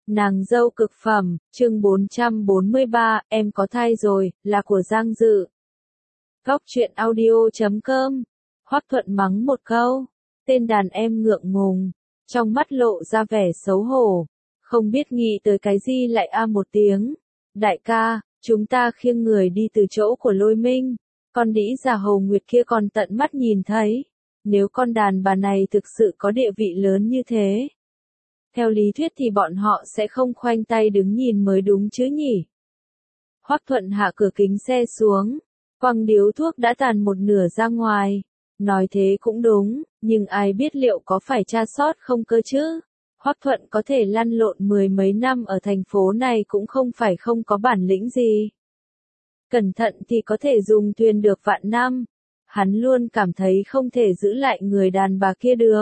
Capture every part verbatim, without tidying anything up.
Nàng dâu cực phẩm, chương bốn trăm bốn mươi ba, em có thai rồi, là của Giang Dự. Góc truyện audio chấm com. Hoắc Thuận mắng một câu, tên đàn em ngượng ngùng, trong mắt lộ ra vẻ xấu hổ, không biết nghĩ tới cái gì lại a một tiếng. Đại ca, chúng ta khiêng người đi từ chỗ của Lôi Minh, con đĩ già Hầu Nguyệt kia còn tận mắt nhìn thấy, nếu con đàn bà này thực sự có địa vị lớn như thế. Theo lý thuyết thì bọn họ sẽ không khoanh tay đứng nhìn mới đúng chứ nhỉ. Hoắc Thuận hạ cửa kính xe xuống, quăng điếu thuốc đã tàn một nửa ra ngoài. Nói thế cũng đúng, nhưng ai biết liệu có phải tra sót không cơ chứ. Hoắc Thuận có thể lăn lộn mười mấy năm ở thành phố này cũng không phải không có bản lĩnh gì. Cẩn thận thì có thể dùng thuyền được vạn năm. Hắn luôn cảm thấy không thể giữ lại người đàn bà kia được.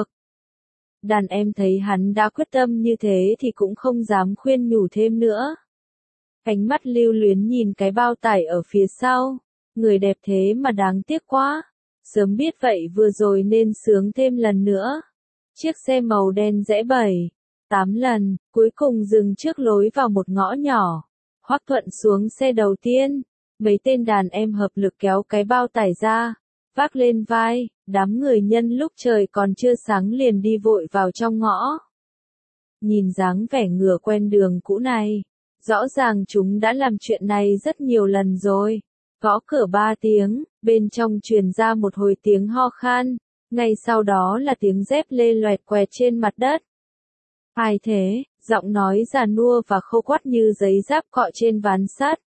Đàn em thấy hắn đã quyết tâm như thế thì cũng không dám khuyên nhủ thêm nữa. Ánh mắt lưu luyến nhìn cái bao tải ở phía sau. Người đẹp thế mà đáng tiếc quá. Sớm biết vậy vừa rồi nên sướng thêm lần nữa. Chiếc xe màu đen rẽ bảy, tám lần, cuối cùng dừng trước lối vào một ngõ nhỏ. Hoắc Thuận xuống xe đầu tiên. Mấy tên đàn em hợp lực kéo cái bao tải ra, vác lên vai, đám người nhân lúc trời còn chưa sáng liền đi vội vào trong ngõ. Nhìn dáng vẻ ngựa quen đường cũ này, rõ ràng chúng đã làm chuyện này rất nhiều lần rồi. Gõ cửa ba tiếng, bên trong truyền ra một hồi tiếng ho khan, ngay sau đó là tiếng dép lê loẹt quẹt trên mặt đất. Ai thế? Giọng nói già nua và khô quắt như giấy giáp cọ trên ván sắt.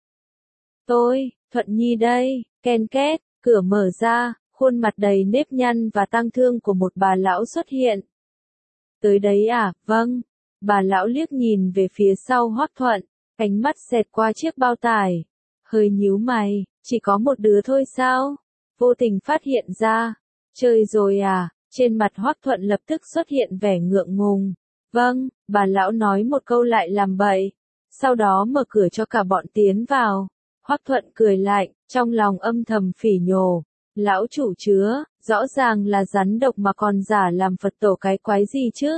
Tôi, Thuận Nhi đây, ken két, cửa mở ra, khuôn mặt đầy nếp nhăn và tang thương của một bà lão xuất hiện. Tới đấy à, vâng. Bà lão liếc nhìn về phía sau Hoắc Thuận, ánh mắt xẹt qua chiếc bao tải. Hơi nhíu mày, chỉ có một đứa thôi sao? Vô tình phát hiện ra. Chơi rồi à? Trên mặt Hoắc Thuận lập tức xuất hiện vẻ ngượng ngùng. Vâng, bà lão nói một câu lại làm bậy. Sau đó mở cửa cho cả bọn tiến vào. Hoắc Thuận cười lạnh, trong lòng âm thầm phỉ nhổ. Lão chủ chứa, rõ ràng là rắn độc mà còn giả làm Phật tổ cái quái gì chứ?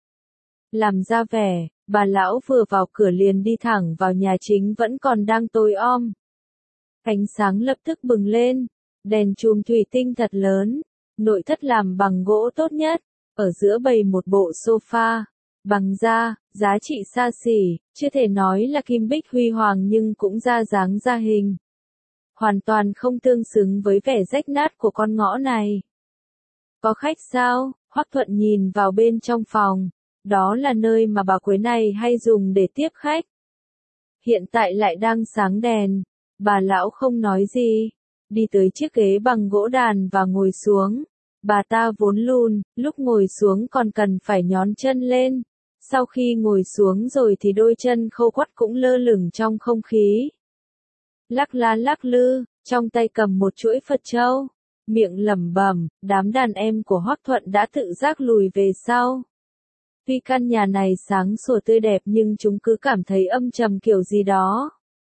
Làm ra vẻ, bà lão vừa vào cửa liền đi thẳng vào nhà chính vẫn còn đang tối om. Ánh sáng lập tức bừng lên, đèn chùm thủy tinh thật lớn, nội thất làm bằng gỗ tốt nhất, ở giữa bày một bộ sofa, bằng da, giá trị xa xỉ, chưa thể nói là kim bích huy hoàng nhưng cũng ra dáng ra hình. Hoàn toàn không tương xứng với vẻ rách nát của con ngõ này. Có khách sao? Hoắc Thuận nhìn vào bên trong phòng, đó là nơi mà bà Quế này hay dùng để tiếp khách. Hiện tại lại đang sáng đèn, bà lão không nói gì, đi tới chiếc ghế bằng gỗ đàn và ngồi xuống. Bà ta vốn lùn, lúc ngồi xuống còn cần phải nhón chân lên. Sau khi ngồi xuống rồi thì đôi chân khô quắt cũng lơ lửng trong không khí. Lắc lá lắc lư, trong tay cầm một chuỗi Phật châu, miệng lẩm bẩm, đám đàn em của Hoắc Thuận đã tự giác lùi về sau. Tuy căn nhà này sáng sủa tươi đẹp nhưng chúng cứ cảm thấy âm trầm kiểu gì đó.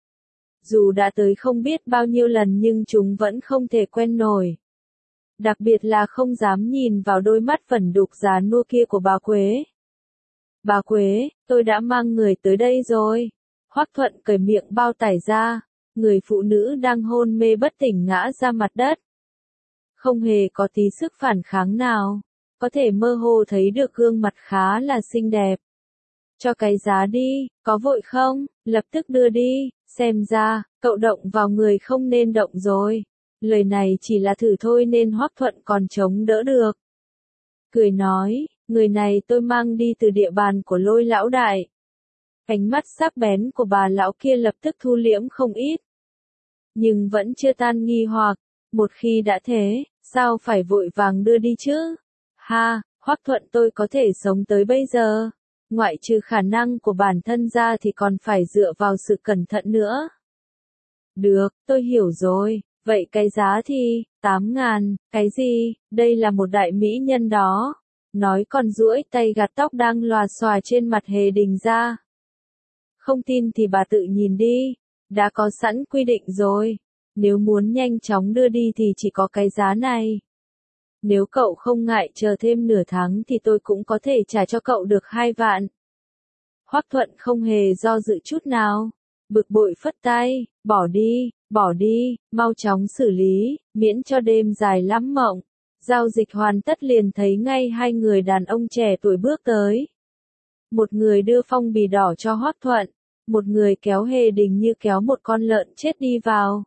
Dù đã tới không biết bao nhiêu lần nhưng chúng vẫn không thể quen nổi. Đặc biệt là không dám nhìn vào đôi mắt vẩn đục già nua kia của bà Quế. Bà Quế, tôi đã mang người tới đây rồi. Hoắc Thuận cởi miệng bao tải ra. Người phụ nữ đang hôn mê bất tỉnh ngã ra mặt đất. Không hề có tí sức phản kháng nào. Có thể mơ hồ thấy được gương mặt khá là xinh đẹp. Cho cái giá đi, có vội không? Lập tức đưa đi, xem ra, cậu động vào người không nên động rồi. Lời này chỉ là thử thôi nên Hoắc Thuận còn chống đỡ được. Cười nói, người này tôi mang đi từ địa bàn của Lôi lão đại. Ánh mắt sắc bén của bà lão kia lập tức thu liễm không ít. Nhưng vẫn chưa tan nghi hoặc, một khi đã thế, sao phải vội vàng đưa đi chứ? Ha, Hoắc Thuận tôi có thể sống tới bây giờ. Ngoại trừ khả năng của bản thân ra thì còn phải dựa vào sự cẩn thận nữa. Được, tôi hiểu rồi. Vậy cái giá thì, tám ngàn, cái gì, đây là một đại mỹ nhân đó. Nói còn duỗi tay gạt tóc đang lòa xòa trên mặt Hề Đình ra. Không tin thì bà tự nhìn đi, đã có sẵn quy định rồi. Nếu muốn nhanh chóng đưa đi thì chỉ có cái giá này. Nếu cậu không ngại chờ thêm nửa tháng thì tôi cũng có thể trả cho cậu được hai vạn. Hoắc Thuận không hề do dự chút nào, bực bội phất tay, bỏ đi, bỏ đi, mau chóng xử lý, miễn cho đêm dài lắm mộng. Giao dịch hoàn tất liền thấy ngay hai người đàn ông trẻ tuổi bước tới. Một người đưa phong bì đỏ cho Hoắc Thuận, một người kéo Hề Đình như kéo một con lợn chết đi vào.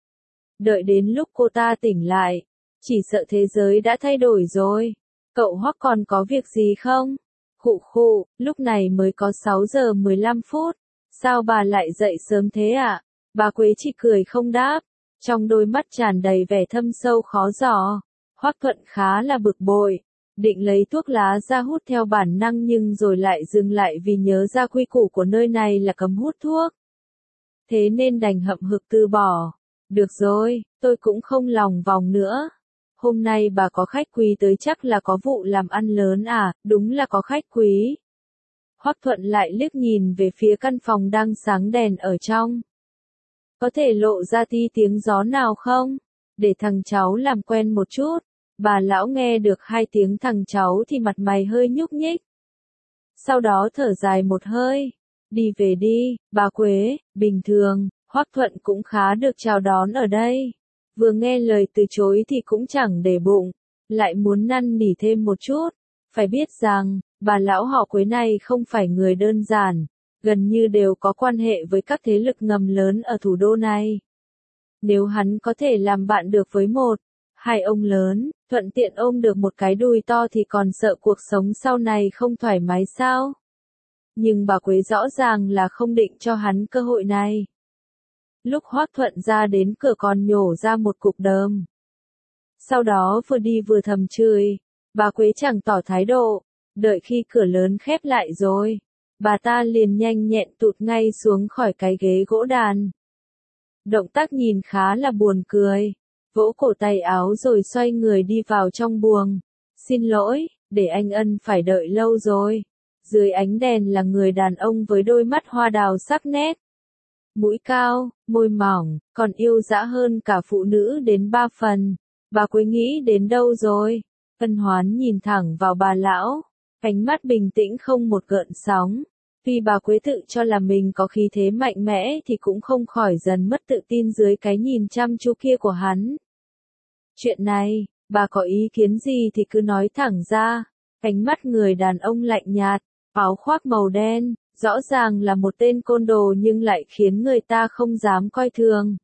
Đợi đến lúc cô ta tỉnh lại, chỉ sợ thế giới đã thay đổi rồi. Cậu Hoắc còn có việc gì không? Khụ khụ, lúc này mới có sáu giờ mười lăm phút. Sao bà lại dậy sớm thế ạ? À? Bà Quế chỉ cười không đáp, trong đôi mắt tràn đầy vẻ thâm sâu khó dò. Hoắc Thuận khá là bực bội, định lấy thuốc lá ra hút theo bản năng nhưng rồi lại dừng lại vì nhớ ra quy củ của nơi này là cấm hút thuốc. Thế nên đành hậm hực từ bỏ. Được rồi, tôi cũng không lòng vòng nữa. Hôm nay bà có khách quý tới chắc là có vụ làm ăn lớn à, đúng là có khách quý. Hoắc Thuận lại liếc nhìn về phía căn phòng đang sáng đèn ở trong. Có thể lộ ra tí tiếng gió nào không? Để thằng cháu làm quen một chút. Bà lão nghe được hai tiếng thằng cháu thì mặt mày hơi nhúc nhích. Sau đó thở dài một hơi. Đi về đi, bà Quế, bình thường, Hoắc Thuận cũng khá được chào đón ở đây. Vừa nghe lời từ chối thì cũng chẳng để bụng, lại muốn năn nỉ thêm một chút. Phải biết rằng, bà lão họ Quế này không phải người đơn giản, gần như đều có quan hệ với các thế lực ngầm lớn ở thủ đô này. Nếu hắn có thể làm bạn được với một, hai ông lớn, thuận tiện ôm được một cái đùi to thì còn sợ cuộc sống sau này không thoải mái sao? Nhưng bà Quế rõ ràng là không định cho hắn cơ hội này. Lúc Hoắc Thuận ra đến cửa còn nhổ ra một cục đờm. Sau đó vừa đi vừa thầm chửi, bà Quế chẳng tỏ thái độ, đợi khi cửa lớn khép lại rồi, bà ta liền nhanh nhẹn tụt ngay xuống khỏi cái ghế gỗ đàn. Động tác nhìn khá là buồn cười, vỗ cổ tay áo rồi xoay người đi vào trong buồng. Xin lỗi, để anh Ân phải đợi lâu rồi. Dưới ánh đèn là người đàn ông với đôi mắt hoa đào sắc nét. Mũi cao, môi mỏng, còn yêu dã hơn cả phụ nữ đến ba phần. Bà Quế nghĩ đến đâu rồi? Ân Hoán nhìn thẳng vào bà lão, ánh mắt bình tĩnh không một gợn sóng. Vì bà Quế tự cho là mình có khí thế mạnh mẽ thì cũng không khỏi dần mất tự tin dưới cái nhìn chăm chú kia của hắn. Chuyện này, bà có ý kiến gì thì cứ nói thẳng ra. Ánh mắt người đàn ông lạnh nhạt, áo khoác màu đen, rõ ràng là một tên côn đồ nhưng lại khiến người ta không dám coi thường.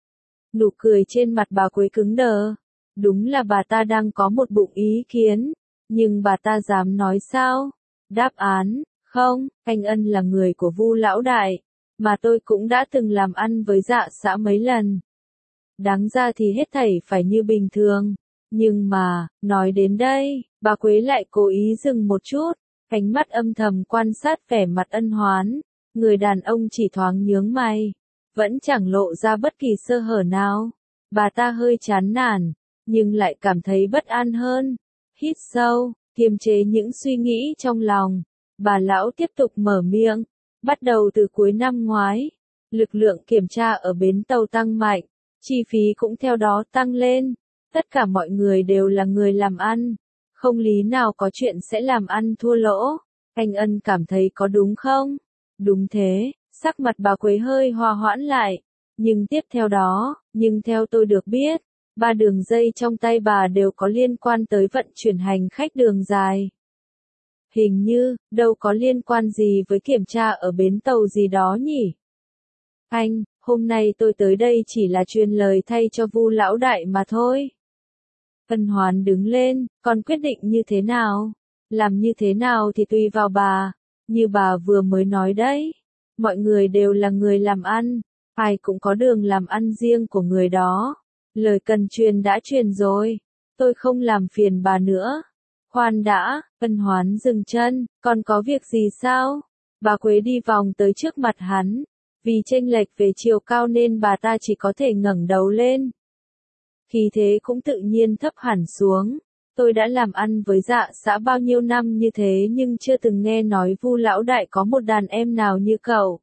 Nụ cười trên mặt bà Quế cứng đờ. Đúng là bà ta đang có một bụng ý kiến, nhưng bà ta dám nói sao? Đáp án, không, anh Ân là người của Vu lão đại, mà tôi cũng đã từng làm ăn với Dạ xã mấy lần. Đáng ra thì hết thảy phải như bình thường, nhưng mà, nói đến đây, bà Quế lại cố ý dừng một chút, ánh mắt âm thầm quan sát vẻ mặt Ân Hoán, người đàn ông chỉ thoáng nhướng mày, vẫn chẳng lộ ra bất kỳ sơ hở nào. Bà ta hơi chán nản, nhưng lại cảm thấy bất an hơn. Hít sâu, kiềm chế những suy nghĩ trong lòng. Bà lão tiếp tục mở miệng. Bắt đầu từ cuối năm ngoái, lực lượng kiểm tra ở bến tàu tăng mạnh, chi phí cũng theo đó tăng lên. Tất cả mọi người đều là người làm ăn, không lý nào có chuyện sẽ làm ăn thua lỗ. Anh Ân cảm thấy có đúng không? Đúng thế, sắc mặt bà Quế hơi hòa hoãn lại. Nhưng tiếp theo đó, nhưng theo tôi được biết, ba đường dây trong tay bà đều có liên quan tới vận chuyển hành khách đường dài. Hình như, đâu có liên quan gì với kiểm tra ở bến tàu gì đó nhỉ? Anh, hôm nay tôi tới đây chỉ là truyền lời thay cho Vu lão đại mà thôi. Ân Hoán đứng lên, còn quyết định như thế nào? Làm như thế nào thì tùy vào bà. Như bà vừa mới nói đấy, mọi người đều là người làm ăn, ai cũng có đường làm ăn riêng của người đó. Lời cần truyền đã truyền rồi, tôi không làm phiền bà nữa. Khoan đã, Ân Hoán dừng chân, còn có việc gì sao? Bà Quế đi vòng tới trước mặt hắn, vì chênh lệch về chiều cao nên bà ta chỉ có thể ngẩng đầu lên. Khí thế cũng tự nhiên thấp hẳn xuống. Tôi đã làm ăn với Dạ xã bao nhiêu năm như thế nhưng chưa từng nghe nói Vu lão đại có một đàn em nào như cậu.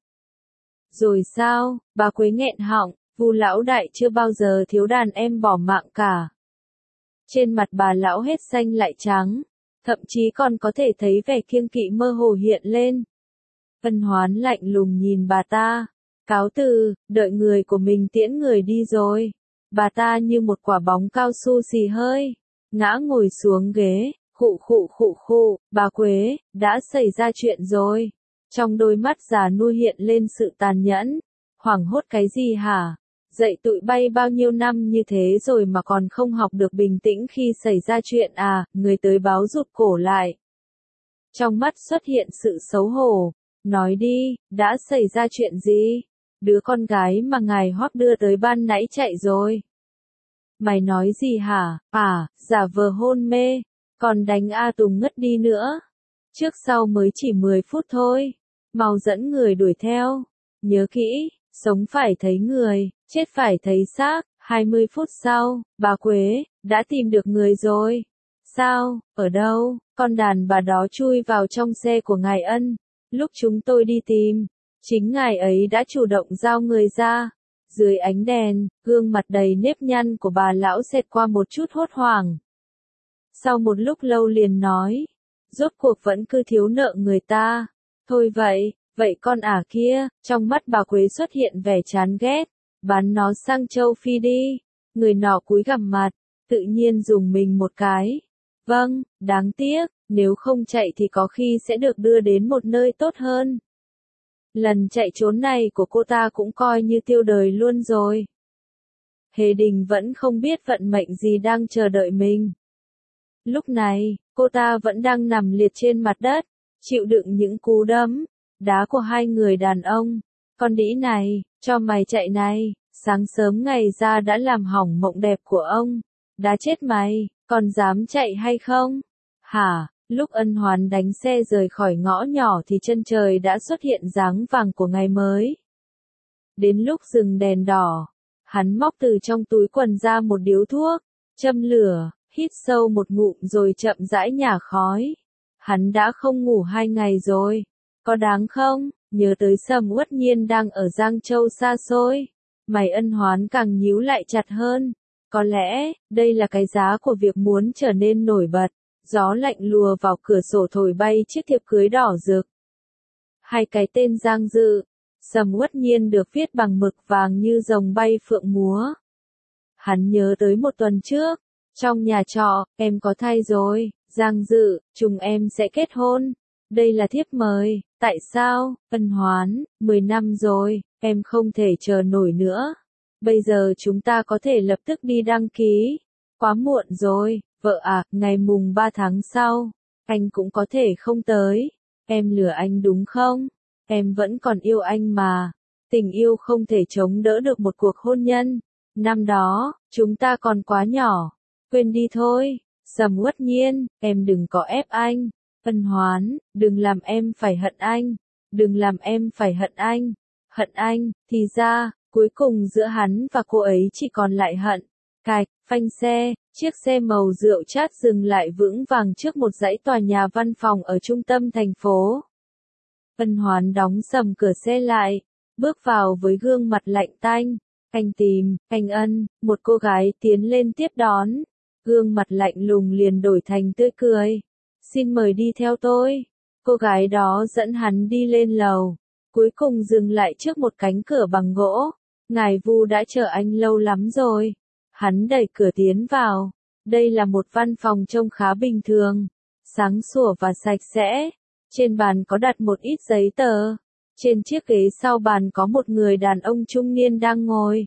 Rồi sao? Bà Quế nghẹn họng, Vu lão đại chưa bao giờ thiếu đàn em bỏ mạng cả. Trên mặt bà lão hết xanh lại trắng, thậm chí còn có thể thấy vẻ kiêng kỵ mơ hồ hiện lên. Ân Hoán lạnh lùng nhìn bà ta. Cáo từ, đợi người của mình tiễn người đi rồi. Bà ta như một quả bóng cao su xì hơi. Ngã ngồi xuống ghế, khụ khụ khụ khụ, bà Quế, đã xảy ra chuyện rồi. Trong đôi mắt già nua hiện lên sự tàn nhẫn. Hoảng hốt cái gì hả? Dậy tụi bay bao nhiêu năm như thế rồi mà còn không học được bình tĩnh khi xảy ra chuyện à, người tới báo rụt cổ lại. Trong mắt xuất hiện sự xấu hổ. Nói đi, đã xảy ra chuyện gì? Đứa con gái mà ngài Hoắc đưa tới ban nãy chạy rồi. Mày nói gì hả? À, giả vờ hôn mê. Còn đánh A Tùng ngất đi nữa. Trước sau mới chỉ mười phút thôi. Mau dẫn người đuổi theo. Nhớ kỹ, sống phải thấy người, chết phải thấy xác. hai mươi phút sau, bà Quế, đã tìm được người rồi. Sao, ở đâu? Con đàn bà đó chui vào trong xe của ngài Ân. Lúc chúng tôi đi tìm, chính ngài ấy đã chủ động giao người ra. Dưới ánh đèn, gương mặt đầy nếp nhăn của bà lão xẹt qua một chút hốt hoảng. Sau một lúc lâu liền nói, rốt cuộc vẫn cứ thiếu nợ người ta. Thôi vậy, vậy con ả kia, trong mắt bà Quế xuất hiện vẻ chán ghét, bán nó sang châu Phi đi. Người nọ cúi gằm mặt, tự nhiên dùng mình một cái. Vâng, đáng tiếc, nếu không chạy thì có khi sẽ được đưa đến một nơi tốt hơn. Lần chạy trốn này của cô ta cũng coi như tiêu đời luôn rồi. Hề Đình vẫn không biết vận mệnh gì đang chờ đợi mình. Lúc này, cô ta vẫn đang nằm liệt trên mặt đất, chịu đựng những cú đấm, đá của hai người đàn ông. Con đĩ này, cho mày chạy này, sáng sớm ngày ra đã làm hỏng mộng đẹp của ông. Đá chết mày, còn dám chạy hay không? Hả? Lúc Ân Hoán đánh xe rời khỏi ngõ nhỏ thì chân trời đã xuất hiện dáng vàng của ngày mới. Đến lúc dừng đèn đỏ, hắn móc từ trong túi quần ra một điếu thuốc, châm lửa, hít sâu một ngụm rồi chậm rãi nhả khói. Hắn đã không ngủ hai ngày rồi. Có đáng không? Nhớ tới Sầm Uất Nhiên đang ở Giang Châu xa xôi. Mày Ân Hoán càng nhíu lại chặt hơn. Có lẽ, đây là cái giá của việc muốn trở nên nổi bật. Gió lạnh lùa vào cửa sổ thổi bay chiếc thiệp cưới đỏ rực. Hai cái tên Giang Dự, Sầm Uất Nhiên được viết bằng mực vàng như rồng bay phượng múa. Hắn nhớ tới một tuần trước, trong nhà trọ, em có thai rồi, Giang Dự, chúng em sẽ kết hôn. Đây là thiếp mời, tại sao, Ân Hoán, mười năm rồi, em không thể chờ nổi nữa. Bây giờ chúng ta có thể lập tức đi đăng ký. Quá muộn rồi, vợ à, ngày mùng ba tháng sau, anh cũng có thể không tới. Em lừa anh đúng không? Em vẫn còn yêu anh mà. Tình yêu không thể chống đỡ được một cuộc hôn nhân. Năm đó, chúng ta còn quá nhỏ. Quên đi thôi. Sầm Uất Nhiên, em đừng có ép anh. Ân Hoán, đừng làm em phải hận anh. Đừng làm em phải hận anh. Hận anh, thì ra, cuối cùng giữa hắn và cô ấy chỉ còn lại hận. Cạch, phanh xe, chiếc xe màu rượu chát dừng lại vững vàng trước một dãy tòa nhà văn phòng ở trung tâm thành phố. Ân Hoán đóng sầm cửa xe lại, bước vào với gương mặt lạnh tanh. Anh tìm, anh Ân, một cô gái tiến lên tiếp đón. Gương mặt lạnh lùng liền đổi thành tươi cười. Xin mời đi theo tôi. Cô gái đó dẫn hắn đi lên lầu. Cuối cùng dừng lại trước một cánh cửa bằng gỗ. Ngài Vu đã chờ anh lâu lắm rồi. Hắn đẩy cửa tiến vào. Đây là một văn phòng trông khá bình thường. Sáng sủa và sạch sẽ. Trên bàn có đặt một ít giấy tờ. Trên chiếc ghế sau bàn có một người đàn ông trung niên đang ngồi.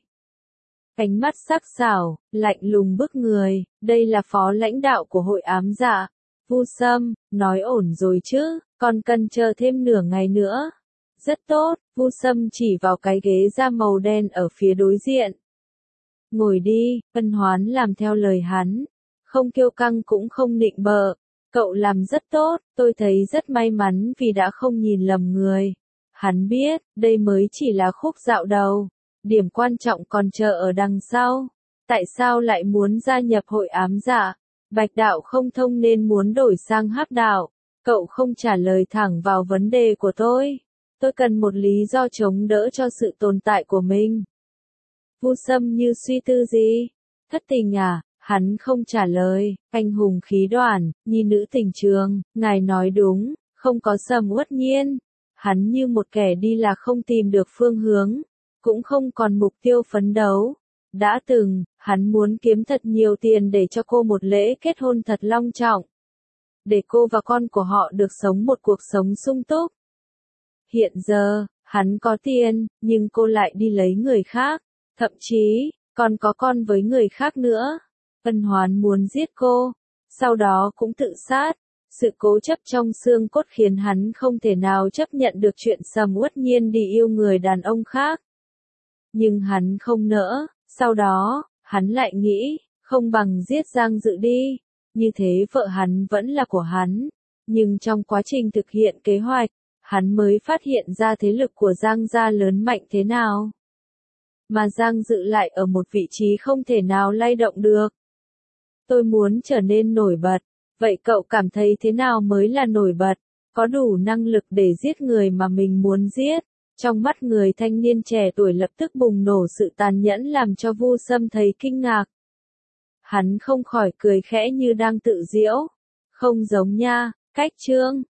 Ánh mắt sắc sảo, lạnh lùng bức người. Đây là phó lãnh đạo của hội ám dạ. Vu Sâm, nói ổn rồi chứ, còn cần chờ thêm nửa ngày nữa. Rất tốt, Vu Sâm chỉ vào cái ghế da màu đen ở phía đối diện. Ngồi đi, Ân Hoán làm theo lời hắn. Không kiêu căng cũng không nịnh bợ. Cậu làm rất tốt, tôi thấy rất may mắn vì đã không nhìn lầm người. Hắn biết, đây mới chỉ là khúc dạo đầu. Điểm quan trọng còn chờ ở đằng sau. Tại sao lại muốn gia nhập hội ám dạ? Bạch đạo không thông nên muốn đổi sang hắc đạo. Cậu không trả lời thẳng vào vấn đề của tôi. Tôi cần một lý do chống đỡ cho sự tồn tại của mình. Vu Sâm như suy tư gì? Thất tình à? Hắn không trả lời. Anh hùng khí đoàn, nhi nữ tình trường, ngài nói đúng, không có Sầm Uất Nhiên. hắn như một kẻ đi là không tìm được phương hướng, cũng không còn mục tiêu phấn đấu. Đã từng, hắn muốn kiếm thật nhiều tiền để cho cô một lễ kết hôn thật long trọng. Để cô và con của họ được sống một cuộc sống sung túc. Hiện giờ, hắn có tiền, nhưng cô lại đi lấy người khác. Thậm chí, còn có con với người khác nữa. Ân Hoán muốn giết cô, sau đó cũng tự sát. Sự cố chấp trong xương cốt khiến hắn không thể nào chấp nhận được chuyện Sầm Uất Nhiên đi yêu người đàn ông khác. Nhưng hắn không nỡ, sau đó, hắn lại nghĩ, không bằng giết Giang Dự đi. Như thế vợ hắn vẫn là của hắn. Nhưng trong quá trình thực hiện kế hoạch, hắn mới phát hiện ra thế lực của Giang gia lớn mạnh thế nào. Mà Giang Dự lại ở một vị trí không thể nào lay động được. Tôi muốn trở nên nổi bật. Vậy cậu cảm thấy thế nào mới là nổi bật? Có đủ năng lực để giết người mà mình muốn giết. Trong mắt người thanh niên trẻ tuổi lập tức bùng nổ sự tàn nhẫn làm cho Vu Sâm thấy kinh ngạc. Hắn không khỏi cười khẽ như đang tự giễu. Không giống nha, Cách Trương.